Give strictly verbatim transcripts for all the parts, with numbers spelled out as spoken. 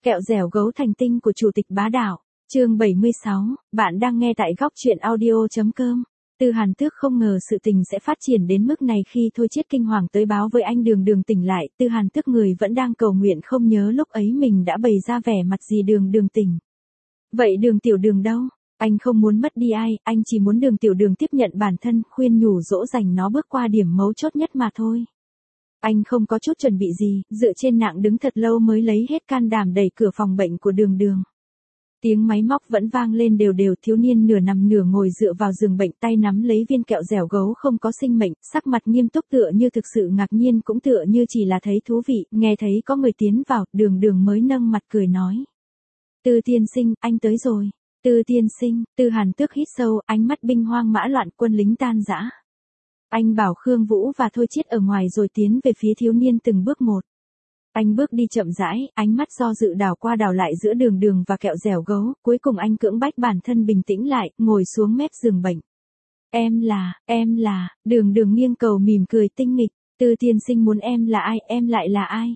Kẹo dẻo gấu thành tinh của Chủ tịch Bá Đạo. Chương bảy mươi sáu, bạn đang nghe tại góc truyện audio.com. Tư Hàn Tước không ngờ sự tình sẽ phát triển đến mức này khi Thôi Chiết kinh hoàng tới báo với anh Đường Đường tỉnh lại. Tư Hàn Tước người vẫn đang cầu nguyện không nhớ lúc ấy mình đã bày ra vẻ mặt gì Đường Đường tỉnh. Vậy Đường Tiểu Đường đâu? Anh không muốn mất đi ai, anh chỉ muốn Đường Tiểu Đường tiếp nhận bản thân, khuyên nhủ dỗ dành nó bước qua điểm mấu chốt nhất mà thôi. Anh không có chút chuẩn bị gì, dựa trên nạng đứng thật lâu mới lấy hết can đảm đẩy cửa phòng bệnh của Đường Đường. Tiếng máy móc vẫn vang lên đều đều, thiếu niên nửa nằm nửa ngồi dựa vào giường bệnh, tay nắm lấy viên kẹo dẻo gấu không có sinh mệnh, sắc mặt nghiêm túc tựa như thực sự ngạc nhiên cũng tựa như chỉ là thấy thú vị, nghe thấy có người tiến vào, Đường Đường mới nâng mặt cười nói. Tư tiên sinh, anh tới rồi. Tư tiên sinh, Tư Hàn Tước hít sâu, ánh mắt binh hoang mã loạn, quân lính tan rã. Anh bảo Khương Vũ và Thôi Chiết ở ngoài rồi tiến về phía thiếu niên từng bước một. Anh bước đi chậm rãi, ánh mắt do dự đảo qua đảo lại giữa Đường Đường và kẹo dẻo gấu, cuối cùng anh cưỡng bách bản thân bình tĩnh lại, ngồi xuống mép giường bệnh. Em là, em là, Đường Đường nghiêng cầu mỉm cười tinh nghịch, Tư tiên sinh muốn em là ai, em lại là ai?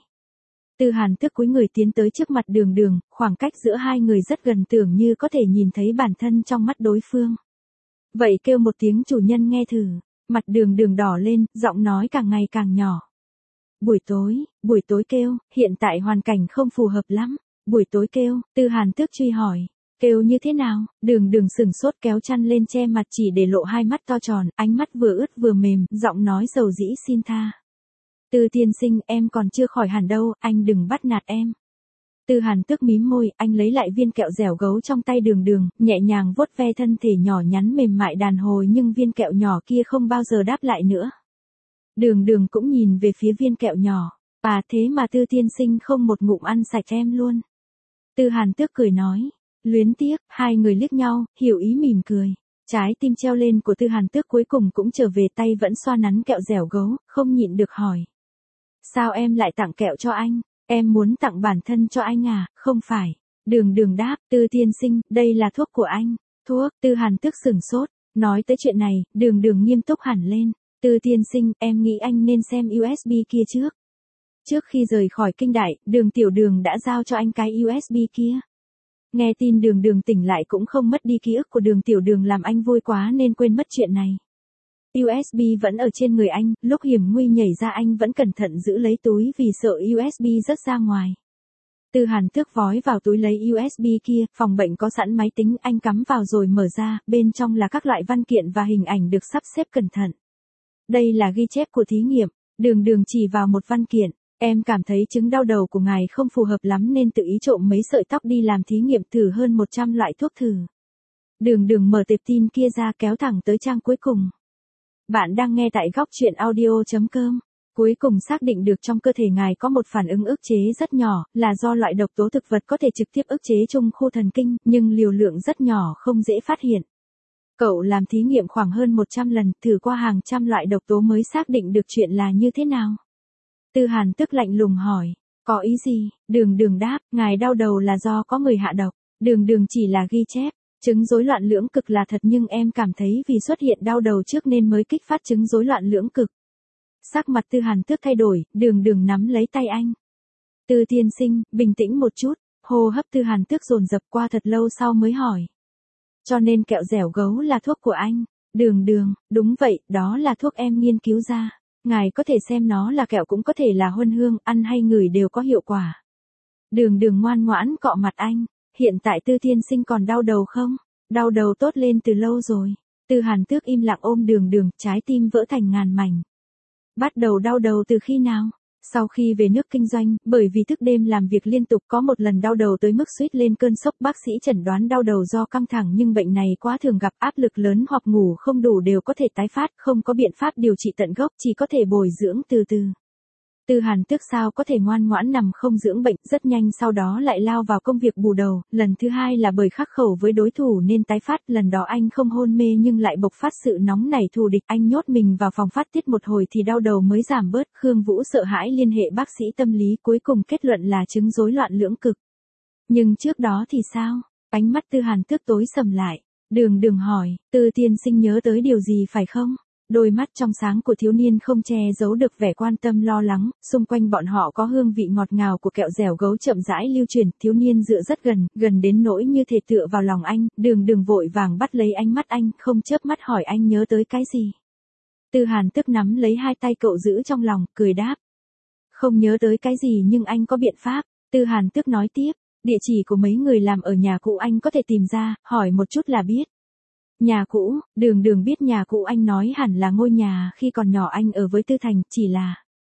Tư Hàn Tước cúi người tiến tới trước mặt Đường Đường, khoảng cách giữa hai người rất gần tưởng như có thể nhìn thấy bản thân trong mắt đối phương. Vậy kêu một tiếng chủ nhân nghe thử. Mặt Đường Đường đỏ lên, giọng nói càng ngày càng nhỏ. Buổi tối, buổi tối kêu, hiện tại hoàn cảnh không phù hợp lắm. Buổi tối kêu, Tư Hàn Tước truy hỏi. Kêu như thế nào? Đường Đường sừng sốt kéo chăn lên che mặt chỉ để lộ hai mắt to tròn, ánh mắt vừa ướt vừa mềm, giọng nói dầu dĩ xin tha. Tư tiên sinh, em còn chưa khỏi hẳn đâu, anh đừng bắt nạt em. Tư Hàn Tước mím môi, anh lấy lại viên kẹo dẻo gấu trong tay Đường Đường, nhẹ nhàng vuốt ve thân thể nhỏ nhắn mềm mại đàn hồi, nhưng viên kẹo nhỏ kia không bao giờ đáp lại nữa. Đường Đường cũng nhìn về phía viên kẹo nhỏ. À thế mà Tư tiên sinh không một ngụm ăn sạch em luôn. Tư Hàn Tước cười nói. Luyến tiếc, hai người liếc nhau, hiểu ý mỉm cười. Trái tim treo lên của Tư Hàn Tước cuối cùng cũng trở về, tay vẫn xoa nắn kẹo dẻo gấu, không nhịn được hỏi. Sao em lại tặng kẹo cho anh? Em muốn tặng bản thân cho anh à, không phải. Đường Đường đáp, Tư tiên sinh, đây là thuốc của anh. Thuốc, Tư Hàn Tước sừng sốt. Nói tới chuyện này, Đường Đường nghiêm túc hẳn lên. Tư tiên sinh, em nghĩ anh nên xem u ét bê kia trước. Trước khi rời khỏi kinh đại, Đường Tiểu Đường đã giao cho anh cái u ét bê kia. Nghe tin Đường Đường tỉnh lại cũng không mất đi ký ức của Đường Tiểu Đường làm anh vui quá nên quên mất chuyện này. u ét bê vẫn ở trên người anh, lúc hiểm nguy nhảy ra anh vẫn cẩn thận giữ lấy túi vì sợ u ét bê rớt ra ngoài. Tư Hàn Tước vói vào túi lấy u ét bê kia, phòng bệnh có sẵn máy tính, anh cắm vào rồi mở ra, bên trong là các loại văn kiện và hình ảnh được sắp xếp cẩn thận. Đây là ghi chép của thí nghiệm. Đường Đường chỉ vào một văn kiện. Em cảm thấy chứng đau đầu của ngài không phù hợp lắm nên tự ý trộm mấy sợi tóc đi làm thí nghiệm thử hơn một trăm loại thuốc thử. Đường Đường mở tệp tin kia ra kéo thẳng tới trang cuối cùng. Bạn đang nghe tại góc truyện audio.com. Cuối cùng xác định được trong cơ thể ngài có một phản ứng ức chế rất nhỏ, là do loại độc tố thực vật có thể trực tiếp ức chế trung khu thần kinh, nhưng liều lượng rất nhỏ không dễ phát hiện. Cậu làm thí nghiệm khoảng hơn một trăm lần, thử qua hàng trăm loại độc tố mới xác định được chuyện là như thế nào. Tư Hàn Tước lạnh lùng hỏi, có ý gì? Đường Đường đáp, ngài đau đầu là do có người hạ độc. Đường Đường chỉ là ghi chép. Chứng rối loạn lưỡng cực là thật nhưng em cảm thấy vì xuất hiện đau đầu trước nên mới kích phát chứng rối loạn lưỡng cực. Sắc mặt Tư Hàn Tước thay đổi, Đường Đường nắm lấy tay anh. Tư tiên sinh, bình tĩnh một chút. Hô hấp Tư Hàn Tước dồn dập, qua thật lâu sau mới hỏi. Cho nên kẹo dẻo gấu là thuốc của anh. Đường Đường, đúng vậy, đó là thuốc em nghiên cứu ra. Ngài có thể xem nó là kẹo cũng có thể là huân hương, ăn hay ngửi đều có hiệu quả. Đường Đường ngoan ngoãn cọ mặt anh. Hiện tại Tư tiên sinh còn đau đầu không? Đau đầu tốt lên từ lâu rồi. Tư Hàn Tước im lặng ôm Đường Đường, trái tim vỡ thành ngàn mảnh. Bắt đầu đau đầu từ khi nào? Sau khi về nước kinh doanh, bởi vì thức đêm làm việc liên tục có một lần đau đầu tới mức suýt lên cơn sốc, bác sĩ chẩn đoán đau đầu do căng thẳng nhưng bệnh này quá thường gặp, áp lực lớn hoặc ngủ không đủ đều có thể tái phát, không có biện pháp điều trị tận gốc, chỉ có thể bồi dưỡng từ từ. Tư Hàn Tước sao có thể ngoan ngoãn nằm không dưỡng bệnh, rất nhanh sau đó lại lao vào công việc bù đầu, lần thứ hai là bởi khắc khẩu với đối thủ nên tái phát, lần đó anh không hôn mê nhưng lại bộc phát sự nóng nảy thù địch, anh nhốt mình vào phòng phát tiết một hồi thì đau đầu mới giảm bớt, Khương Vũ sợ hãi liên hệ bác sĩ tâm lý, cuối cùng kết luận là chứng rối loạn lưỡng cực. Nhưng trước đó thì sao? Ánh mắt Tư Hàn Tước tối sầm lại. Đường Đường hỏi, Tư tiên sinh nhớ tới điều gì phải không? Đôi mắt trong sáng của thiếu niên không che giấu được vẻ quan tâm lo lắng, xung quanh bọn họ có hương vị ngọt ngào của kẹo dẻo gấu chậm rãi lưu truyền, thiếu niên dựa rất gần, gần đến nỗi như thể tựa vào lòng anh, Đường Đường vội vàng bắt lấy ánh mắt anh, không chớp mắt hỏi anh nhớ tới cái gì. Tư Hàn tức nắm lấy hai tay cậu giữ trong lòng, cười đáp. Không nhớ tới cái gì nhưng anh có biện pháp. Tư Hàn tức nói tiếp, địa chỉ của mấy người làm ở nhà cũ anh có thể tìm ra, hỏi một chút là biết. Nhà cũ, Đường Đường biết nhà cũ anh nói hẳn là ngôi nhà khi còn nhỏ anh ở với Tư Thành, chỉ là...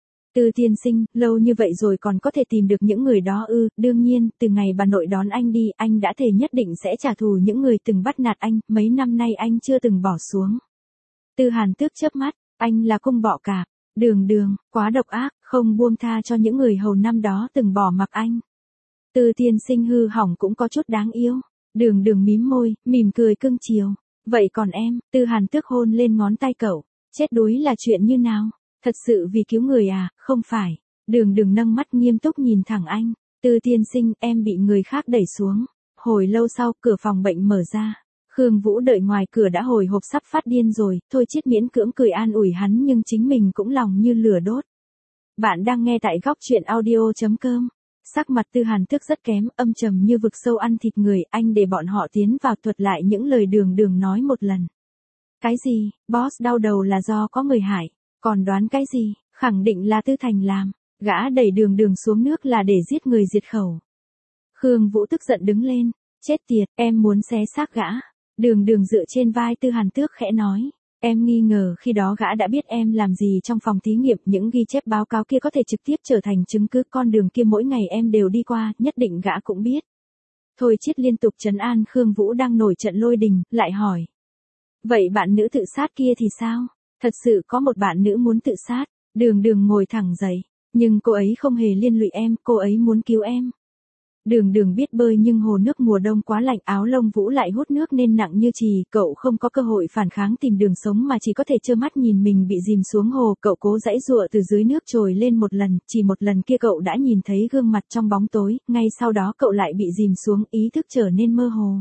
Tư tiên sinh, lâu như vậy rồi còn có thể tìm được những người đó ư, đương nhiên, từ ngày bà nội đón anh đi, anh đã thề nhất định sẽ trả thù những người từng bắt nạt anh, mấy năm nay anh chưa từng bỏ xuống. Tư Hàn Tước chớp mắt, anh là cung bọ cạp, Đường Đường, quá độc ác, không buông tha cho những người hầu năm đó từng bỏ mặc anh. Tư tiên sinh hư hỏng cũng có chút đáng yêu. Đường Đường mím môi, mỉm cười cưng chiều. Vậy còn em, Tư Hàn Tước hôn lên ngón tay cậu, chết đuối là chuyện như nào? Thật sự vì cứu người à, không phải. Đường Đường nâng mắt nghiêm túc nhìn thẳng anh. Tư tiên sinh, em bị người khác đẩy xuống. Hồi lâu sau, cửa phòng bệnh mở ra. Khương Vũ đợi ngoài cửa đã hồi hộp sắp phát điên rồi, Thôi Chiết miễn cưỡng cười an ủi hắn nhưng chính mình cũng lòng như lửa đốt. Bạn đang nghe tại góc truyện audio chấm com. Sắc mặt Tư Hàn Tước rất kém, âm trầm như vực sâu ăn thịt người, anh để bọn họ tiến vào thuật lại những lời Đường Đường nói một lần. Cái gì, boss đau đầu là do có người hại, còn đoán cái gì, khẳng định là Tư Thành làm, gã đẩy Đường Đường xuống nước là để giết người diệt khẩu. Khương Vũ tức giận đứng lên, chết tiệt, em muốn xé xác gã. Đường Đường dựa trên vai Tư Hàn Tước khẽ nói. Em nghi ngờ khi đó gã đã biết em làm gì trong phòng thí nghiệm, những ghi chép báo cáo kia có thể trực tiếp trở thành chứng cứ, con đường kia mỗi ngày em đều đi qua, nhất định gã cũng biết. Thôi Chiết liên tục trấn an Khương Vũ đang nổi trận lôi đình, lại hỏi. Vậy bạn nữ tự sát kia thì sao? Thật sự có một bạn nữ muốn tự sát. Đường Đường ngồi thẳng dậy, nhưng cô ấy không hề liên lụy em, cô ấy muốn cứu em. Đường Đường biết bơi nhưng hồ nước mùa đông quá lạnh, áo lông Vũ lại hút nước nên nặng như chì, cậu không có cơ hội phản kháng tìm đường sống mà chỉ có thể trơ mắt nhìn mình bị dìm xuống hồ, cậu cố giãy giụa từ dưới nước trồi lên một lần, chỉ một lần kia cậu đã nhìn thấy gương mặt trong bóng tối, ngay sau đó cậu lại bị dìm xuống, ý thức trở nên mơ hồ.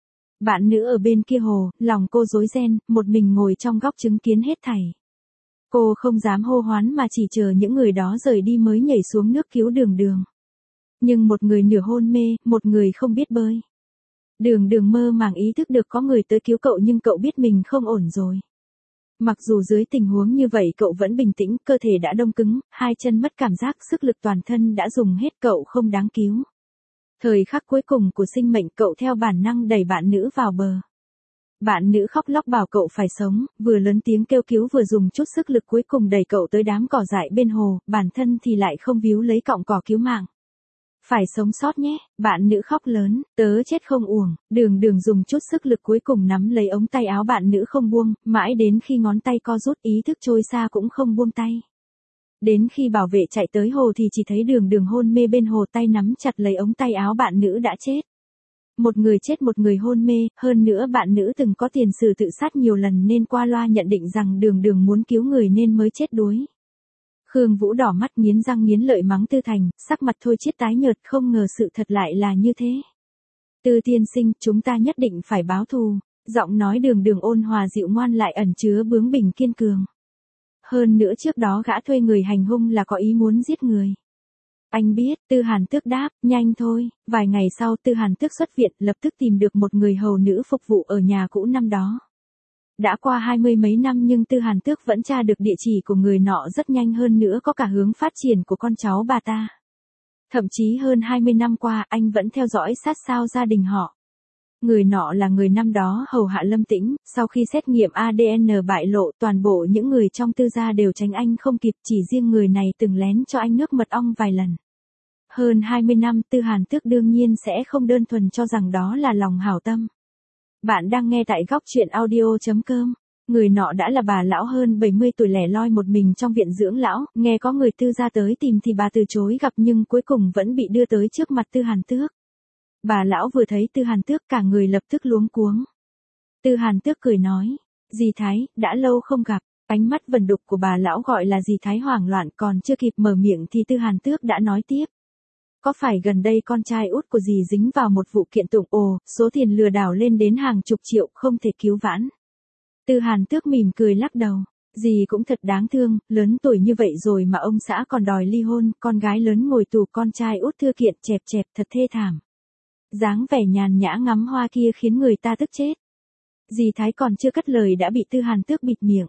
Bạn nữ ở bên kia hồ, lòng cô rối ren, một mình ngồi trong góc chứng kiến hết thảy. Cô không dám hô hoán mà chỉ chờ những người đó rời đi mới nhảy xuống nước cứu Đường Đường. Nhưng một người nửa hôn mê, một người không biết bơi. Đường Đường mơ màng ý thức được có người tới cứu cậu nhưng cậu biết mình không ổn rồi. Mặc dù dưới tình huống như vậy cậu vẫn bình tĩnh, cơ thể đã đông cứng, hai chân mất cảm giác, sức lực toàn thân đã dùng hết, cậu không đáng cứu. Thời khắc cuối cùng của sinh mệnh cậu theo bản năng đẩy bạn nữ vào bờ. Bạn nữ khóc lóc bảo cậu phải sống, vừa lớn tiếng kêu cứu vừa dùng chút sức lực cuối cùng đẩy cậu tới đám cỏ dại bên hồ, bản thân thì lại không víu lấy cọng cỏ cứu mạng. Phải sống sót nhé, bạn nữ khóc lớn, tớ chết không uổng. Đường Đường dùng chút sức lực cuối cùng nắm lấy ống tay áo bạn nữ không buông, mãi đến khi ngón tay co rút, ý thức trôi xa cũng không buông tay. Đến khi bảo vệ chạy tới hồ thì chỉ thấy Đường Đường hôn mê bên hồ, tay nắm chặt lấy ống tay áo bạn nữ đã chết. Một người chết một người hôn mê, hơn nữa bạn nữ từng có tiền sử tự sát nhiều lần nên qua loa nhận định rằng Đường Đường muốn cứu người nên mới chết đuối. Khương Vũ đỏ mắt nghiến răng nghiến lợi mắng Tư Thành, sắc mặt Thôi Chiết tái nhợt, không ngờ sự thật lại là như thế. Tư tiên sinh, chúng ta nhất định phải báo thù. Giọng nói Đường Đường ôn hòa dịu ngoan lại ẩn chứa bướng bỉnh kiên cường. Hơn nữa trước đó gã thuê người hành hung là có ý muốn giết người. Anh biết, Tư Hàn Tước đáp, nhanh thôi. Vài ngày sau Tư Hàn Tước xuất viện, lập tức tìm được một người hầu nữ phục vụ ở nhà cũ năm đó. Đã qua hai mươi mấy năm nhưng Tư Hàn Tước vẫn tra được địa chỉ của người nọ rất nhanh, hơn nữa có cả hướng phát triển của con cháu bà ta. Thậm chí hơn hai mươi năm qua anh vẫn theo dõi sát sao gia đình họ. Người nọ là người năm đó hầu hạ Lâm Tĩnh, sau khi xét nghiệm a đê en bại lộ, toàn bộ những người trong Tư gia đều tránh anh không kịp, chỉ riêng người này từng lén cho anh nước mật ong vài lần. Hơn hai mươi năm Tư Hàn Tước đương nhiên sẽ không đơn thuần cho rằng đó là lòng hảo tâm. Bạn đang nghe tại góc truyện audio chấm com. Người nọ đã là bà lão hơn bảy mươi tuổi lẻ loi một mình trong viện dưỡng lão, nghe có người Tư gia tới tìm thì bà từ chối gặp nhưng cuối cùng vẫn bị đưa tới trước mặt Tư Hàn Tước. Bà lão vừa thấy Tư Hàn Tước cả người lập tức luống cuống. Tư Hàn Tước cười nói, dì Thái, đã lâu không gặp. Ánh mắt vẩn đục của bà lão gọi là dì Thái hoảng loạn, còn chưa kịp mở miệng thì Tư Hàn Tước đã nói tiếp. Có phải gần đây con trai út của dì dính vào một vụ kiện tụng, ồ, số tiền lừa đảo lên đến hàng chục triệu, không thể cứu vãn. Tư Hàn Tước mỉm cười lắc đầu. Dì cũng thật đáng thương, lớn tuổi như vậy rồi mà ông xã còn đòi ly hôn, con gái lớn ngồi tù, con trai út thư kiện, chẹp chẹp thật thê thảm. Dáng vẻ nhàn nhã ngắm hoa kia khiến người ta tức chết. Dì Thái còn chưa cất lời đã bị Tư Hàn Tước bịt miệng.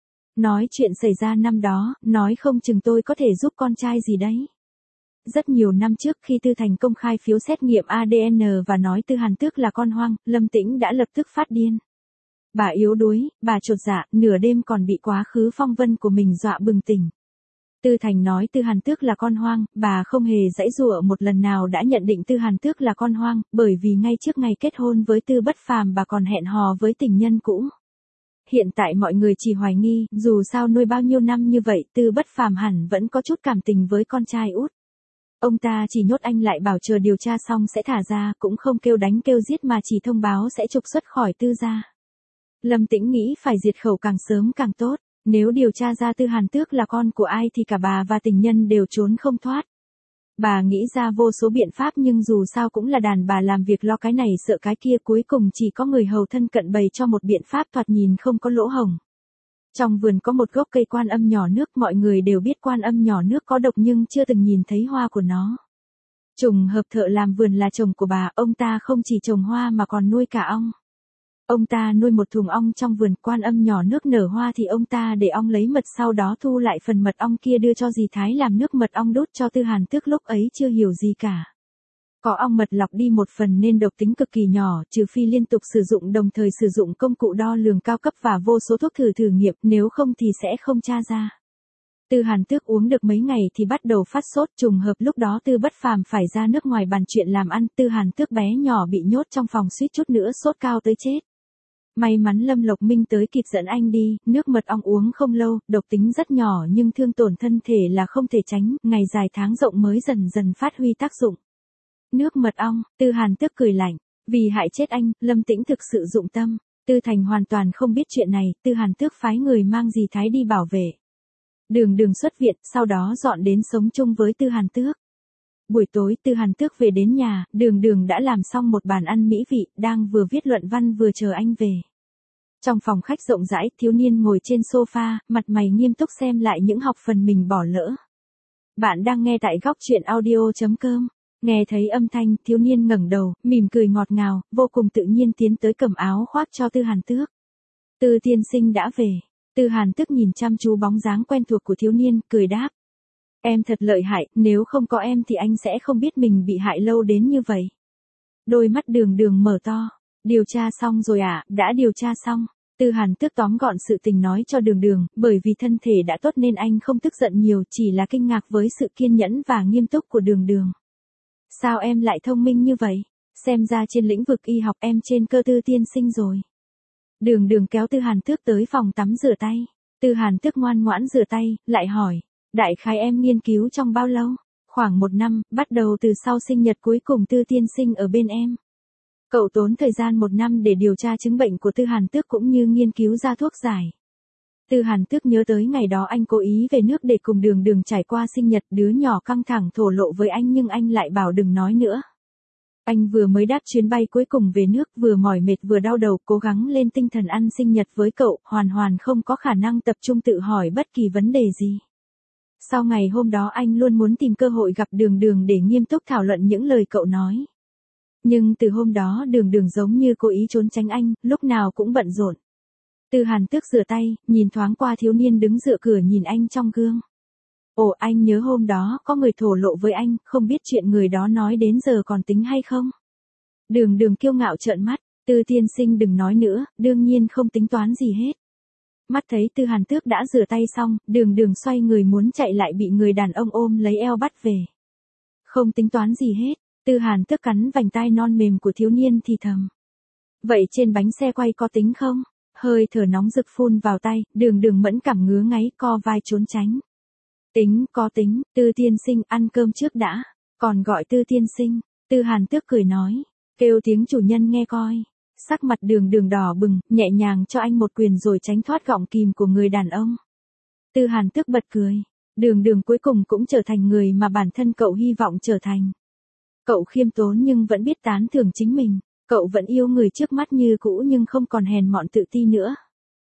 Nói chuyện xảy ra năm đó, nói không chừng tôi có thể giúp con trai gì đấy. Rất nhiều năm trước khi Tư Thành công khai phiếu xét nghiệm a đê en và nói Tư Hàn Tước là con hoang, Lâm Tĩnh đã lập tức phát điên. Bà yếu đuối, bà chột dạ, nửa đêm còn bị quá khứ phong vân của mình dọa bừng tỉnh. Tư Thành nói Tư Hàn Tước là con hoang, bà không hề giãy giụa một lần nào đã nhận định Tư Hàn Tước là con hoang, bởi vì ngay trước ngày kết hôn với Tư Bất Phàm bà còn hẹn hò với tình nhân cũ. Hiện tại mọi người chỉ hoài nghi, dù sao nuôi bao nhiêu năm như vậy, Tư Bất Phàm hẳn vẫn có chút cảm tình với con trai út. Ông ta chỉ nhốt anh lại bảo chờ điều tra xong sẽ thả ra, cũng không kêu đánh kêu giết mà chỉ thông báo sẽ trục xuất khỏi Tư gia. Lâm Tĩnh nghĩ phải diệt khẩu càng sớm càng tốt, nếu điều tra ra Tư Hàn Tước là con của ai thì cả bà và tình nhân đều trốn không thoát. Bà nghĩ ra vô số biện pháp nhưng dù sao cũng là đàn bà làm việc lo cái này sợ cái kia, cuối cùng chỉ có người hầu thân cận bày cho một biện pháp thoạt nhìn không có lỗ hổng. Trong vườn có một gốc cây quan âm nhỏ nước, mọi người đều biết quan âm nhỏ nước có độc nhưng chưa từng nhìn thấy hoa của nó. Trùng hợp thợ làm vườn là chồng của bà, ông ta không chỉ trồng hoa mà còn nuôi cả ong. Ông ta nuôi một thùng ong trong vườn, quan âm nhỏ nước nở hoa thì ông ta để ong lấy mật, sau đó thu lại phần mật ong kia đưa cho dì Thái làm nước mật ong đút cho Tư Hàn Tước, lúc ấy chưa hiểu gì cả. Có ong mật lọc đi một phần nên độc tính cực kỳ nhỏ, trừ phi liên tục sử dụng đồng thời sử dụng công cụ đo lường cao cấp và vô số thuốc thử thử nghiệm, nếu không thì sẽ không tra ra. Tư Hàn Tước uống được mấy ngày thì bắt đầu phát sốt, trùng hợp lúc đó Tư Bất Phàm phải ra nước ngoài bàn chuyện làm ăn, Tư Hàn Tước bé nhỏ bị nhốt trong phòng suýt chút nữa sốt cao tới chết. May mắn Lâm Lộc Minh tới kịp dẫn anh đi, nước mật ong uống không lâu, độc tính rất nhỏ nhưng thương tổn thân thể là không thể tránh, ngày dài tháng rộng mới dần dần phát huy tác dụng. Nước mật ong, Tư Hàn Tước cười lạnh, vì hại chết anh, Lâm Tĩnh thực sự dụng tâm. Tư Thành hoàn toàn không biết chuyện này, Tư Hàn Tước phái người mang dì Thái đi bảo vệ. Đường Đường xuất viện, sau đó dọn đến sống chung với Tư Hàn Tước. Buổi tối Tư Hàn Tước về đến nhà, Đường Đường đã làm xong một bàn ăn mỹ vị, đang vừa viết luận văn vừa chờ anh về. Trong phòng khách rộng rãi, thiếu niên ngồi trên sofa, mặt mày nghiêm túc xem lại những học phần mình bỏ lỡ. Bạn đang nghe tại góc truyện audio chấm com. Nghe thấy âm thanh, thiếu niên ngẩng đầu, mỉm cười ngọt ngào, vô cùng tự nhiên tiến tới cầm áo khoác cho Tư Hàn Tước. Tư tiên sinh đã về. Tư Hàn Tước nhìn chăm chú bóng dáng quen thuộc của thiếu niên, cười đáp. Em thật lợi hại, nếu không có em thì anh sẽ không biết mình bị hại lâu đến như vậy. Đôi mắt Đường Đường mở to. Điều tra xong rồi à, đã điều tra xong. Tư Hàn Tước tóm gọn sự tình nói cho Đường Đường, bởi vì thân thể đã tốt nên anh không tức giận nhiều, chỉ là kinh ngạc với sự kiên nhẫn và nghiêm túc của Đường Đường. Sao em lại thông minh như vậy? Xem ra trên lĩnh vực y học em trên cơ Tư tiên sinh rồi. Đường Đường kéo Tư Hàn Tước tới phòng tắm rửa tay. Tư Hàn Tước ngoan ngoãn rửa tay, lại hỏi. Đại khái em nghiên cứu trong bao lâu? Khoảng một năm, bắt đầu từ sau sinh nhật cuối cùng Tư tiên sinh ở bên em. Cậu tốn thời gian một năm để điều tra chứng bệnh của Tư Hàn Tước cũng như nghiên cứu ra thuốc giải. Tư Hàn Tước nhớ tới ngày đó anh cố ý về nước để cùng Đường Đường trải qua sinh nhật, đứa nhỏ căng thẳng thổ lộ với anh nhưng anh lại bảo đừng nói nữa. Anh vừa mới đáp chuyến bay cuối cùng về nước, vừa mỏi mệt vừa đau đầu, cố gắng lên tinh thần ăn sinh nhật với cậu, hoàn hoàn không có khả năng tập trung tự hỏi bất kỳ vấn đề gì. Sau ngày hôm đó anh luôn muốn tìm cơ hội gặp Đường Đường để nghiêm túc thảo luận những lời cậu nói. Nhưng từ hôm đó Đường Đường giống như cố ý trốn tránh anh, lúc nào cũng bận rộn. Tư Hàn Tước rửa tay, nhìn thoáng qua thiếu niên đứng dựa cửa nhìn anh trong gương. Ồ, anh nhớ hôm đó có người thổ lộ với anh, không biết chuyện người đó nói đến giờ còn tính hay không? Đường Đường kiêu ngạo trợn mắt, Tư tiên sinh đừng nói nữa, đương nhiên không tính toán gì hết. Mắt thấy Tư Hàn Tước đã rửa tay xong, Đường Đường xoay người muốn chạy lại bị người đàn ông ôm lấy eo bắt về. Không tính toán gì hết. Tư Hàn Tước cắn vành tai non mềm của thiếu niên thì thầm. Vậy trên bánh xe quay có tính không? Hơi thở nóng rực phun vào tay, Đường Đường mẫn cảm ngứa ngáy co vai trốn tránh. Tính, có tính, Tư tiên sinh ăn cơm trước đã. Còn gọi Tư tiên sinh, Tư Hàn Tước cười nói. Kêu tiếng chủ nhân nghe coi. Sắc mặt Đường Đường đỏ bừng, nhẹ nhàng cho anh một quyền rồi tránh thoát gọng kìm của người đàn ông. Tư Hàn Tước bật cười. Đường Đường cuối cùng cũng trở thành người mà bản thân cậu hy vọng trở thành. Cậu khiêm tốn nhưng vẫn biết tán thưởng chính mình. Cậu vẫn yêu người trước mắt như cũ nhưng không còn hèn mọn tự ti nữa.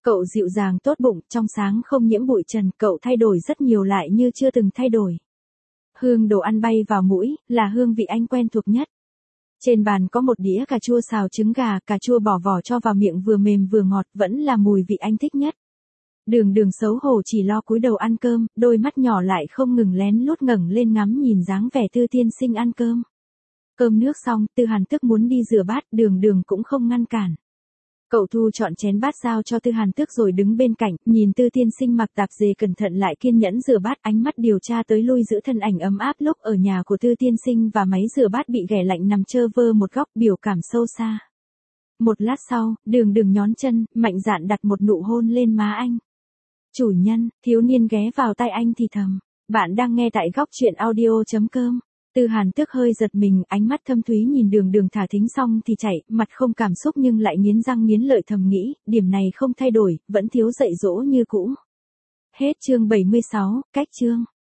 Cậu dịu dàng tốt bụng, trong sáng không nhiễm bụi trần, cậu thay đổi rất nhiều lại như chưa từng thay đổi. Hương đồ ăn bay vào mũi, là hương vị anh quen thuộc nhất. Trên bàn có một đĩa cà chua xào trứng gà, cà chua bỏ vỏ cho vào miệng vừa mềm vừa ngọt, vẫn là mùi vị anh thích nhất. Đường đường xấu hổ chỉ lo cúi đầu ăn cơm, đôi mắt nhỏ lại không ngừng lén lút ngẩng lên ngắm nhìn dáng vẻ Tư tiên sinh ăn cơm. Cơm nước xong, Tư Hàn Tước muốn đi rửa bát, đường đường cũng không ngăn cản. Cậu thu chọn chén bát giao cho Tư Hàn Tước rồi đứng bên cạnh, nhìn Tư tiên sinh mặc tạp dề cẩn thận lại kiên nhẫn rửa bát, ánh mắt điều tra tới lui giữ thân ảnh ấm áp lúc ở nhà của Tư tiên sinh và máy rửa bát bị ghẻ lạnh nằm trơ vơ một góc, biểu cảm sâu xa. Một lát sau, đường đường nhón chân, mạnh dạn đặt một nụ hôn lên má anh. Chủ nhân, thiếu niên ghé vào tai anh thì thầm. Bạn đang nghe tại góc truyện audio.com. Tư Hàn Tước hơi giật mình, ánh mắt thâm thúy nhìn đường đường thả thính xong thì chạy, mặt không cảm xúc nhưng lại nghiến răng nghiến lợi thầm nghĩ, điểm này không thay đổi, vẫn thiếu dạy dỗ như cũ. Hết chương bảy mươi sáu, cách chương.